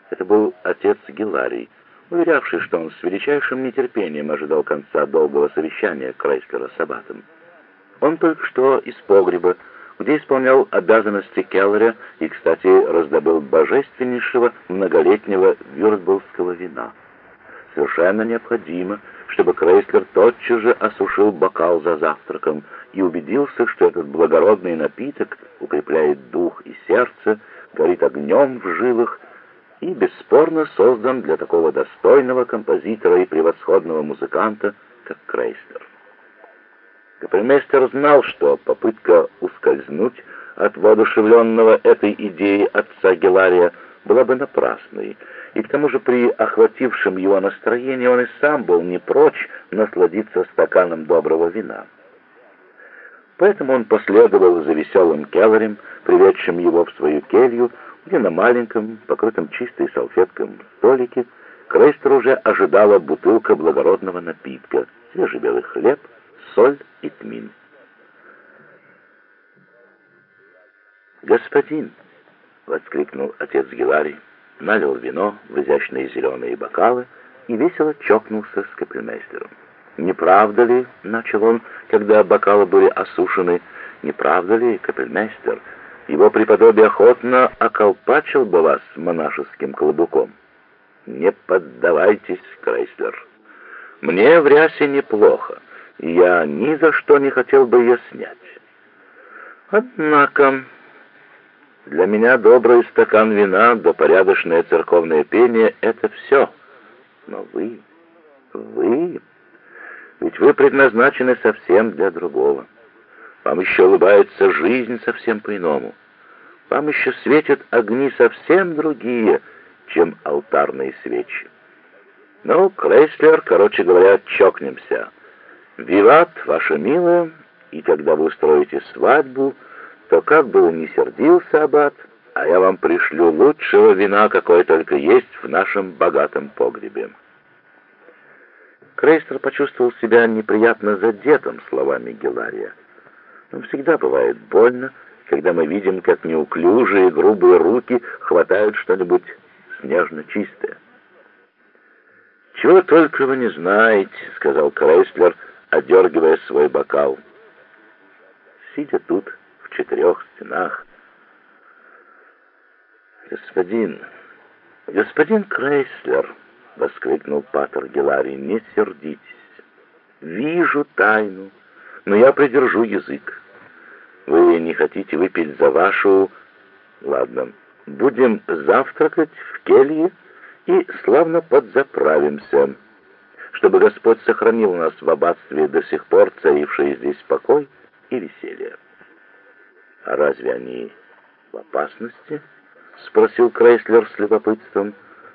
Это был отец Гиларий, уверявший, что он с величайшим нетерпением ожидал конца долгого совещания Крейслера с аббатом. Он только что из погреба, где исполнял обязанности келлера и, кстати, раздобыл божественнейшего многолетнего вюрцбургского вина. Совершенно необходимо, чтобы Крейслер тотчас же осушил бокал за завтраком и убедился, что этот благородный напиток укрепляет дух и сердце, горит огнем в жилах и бесспорно создан для такого достойного композитора и превосходного музыканта, как Крейслер. Капельмейстер знал, что попытка ускользнуть от воодушевленного этой идеей отца Гилария была бы напрасной, и к тому же при охватившем его настроении он и сам был не прочь насладиться стаканом доброго вина. Поэтому он последовал за веселым келлером, приведшим его в свою келью, где на маленьком, покрытом чистой салфетком столике Крейслер уже ожидала бутылка благородного напитка, свежий белый хлеб, соль и тмин. «Господин!» — воскликнул отец Гиларий, налил вино в изящные зеленые бокалы и весело чокнулся с капельмейстером. «Не правда ли, — начал он, когда бокалы были осушены, — не правда ли, капельмейстер, его преподобие охотно околпачил бы вас монашеским клобуком? Не поддавайтесь, Крейслер. Мне в рясе неплохо, и я ни за что не хотел бы ее снять. Однако для меня добрый стакан вина да порядочное церковное пение — это все. Но вы, ведь вы предназначены совсем для другого. Вам еще улыбается жизнь совсем по-иному. Вам еще светят огни совсем другие, чем алтарные свечи. Ну, Крейслер, короче говоря, чокнемся. Виват, ваша милая, и когда вы устроите свадьбу, то как бы он ни сердился аббат, а я вам пришлю лучшего вина, какое только есть в нашем богатом погребе». Крейслер почувствовал себя неприятно задетым словами Гилария. Нам всегда бывает больно, когда мы видим, как неуклюжие грубые руки хватают что-нибудь снежно чистое. «Чего только вы не знаете», — сказал Крейслер, одергивая свой бокал. «Сидя тут, в четырех стенах...» «Господин Крейслер», — воскликнул патер Гиларий, — «не сердитесь. Вижу тайну, но я придержу язык. Вы не хотите выпить за вашу... Ладно, будем завтракать в келье и славно подзаправимся, чтобы Господь сохранил нас в аббатстве до сих пор царивший здесь покой и веселье». «А разве они в опасности?» — спросил Крейслер с любопытством.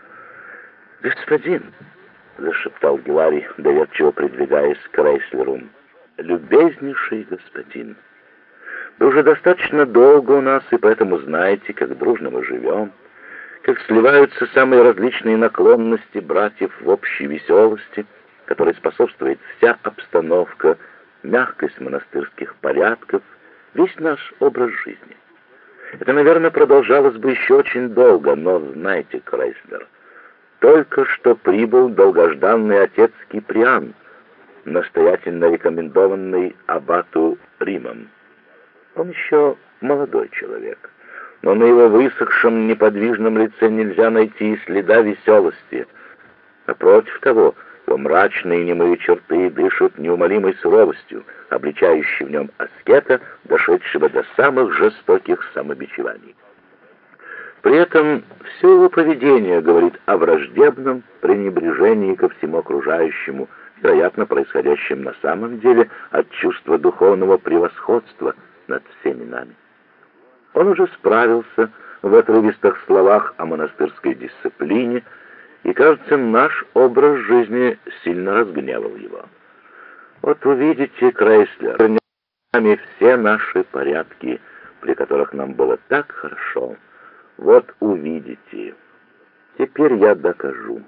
«Господин», — зашептал Гиларий, доверчиво придвигаясь к Крейслеру, — «любезнейший господин, вы уже достаточно долго у нас, и поэтому знаете, как дружно мы живем, как сливаются самые различные наклонности братьев в общей веселости, которой способствует вся обстановка, мягкость монастырских порядков, весь наш образ жизни. Это, наверное, продолжалось бы еще очень долго, но знаете, Крейслер, только что прибыл долгожданный отец Киприан, настоятельно рекомендованный аббату Римом. Он еще молодой человек, но на его высохшем неподвижном лице нельзя найти и следа веселости. Напротив того, его мрачные немые черты дышат неумолимой суровостью, обличающей в нем аскета, дошедшего до самых жестоких самобичеваний. При этом все его поведение говорит о враждебном пренебрежении ко всему окружающему, вероятно, происходящем на самом деле от чувства духовного превосходства над всеми нами. Он уже справился в отрывистых словах о монастырской дисциплине, и, кажется, наш образ жизни сильно разгневал его. Вот увидите, Крейслер, нами все наши порядки, при которых нам было так хорошо. Вот увидите. Теперь я докажу.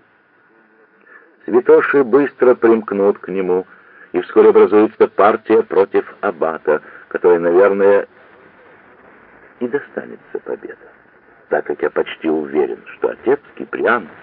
Святоши быстро примкнут к нему, и вскоре образуется партия против аббата, которой, наверное, и достанется победа. так как я почти уверен, что отец Киприан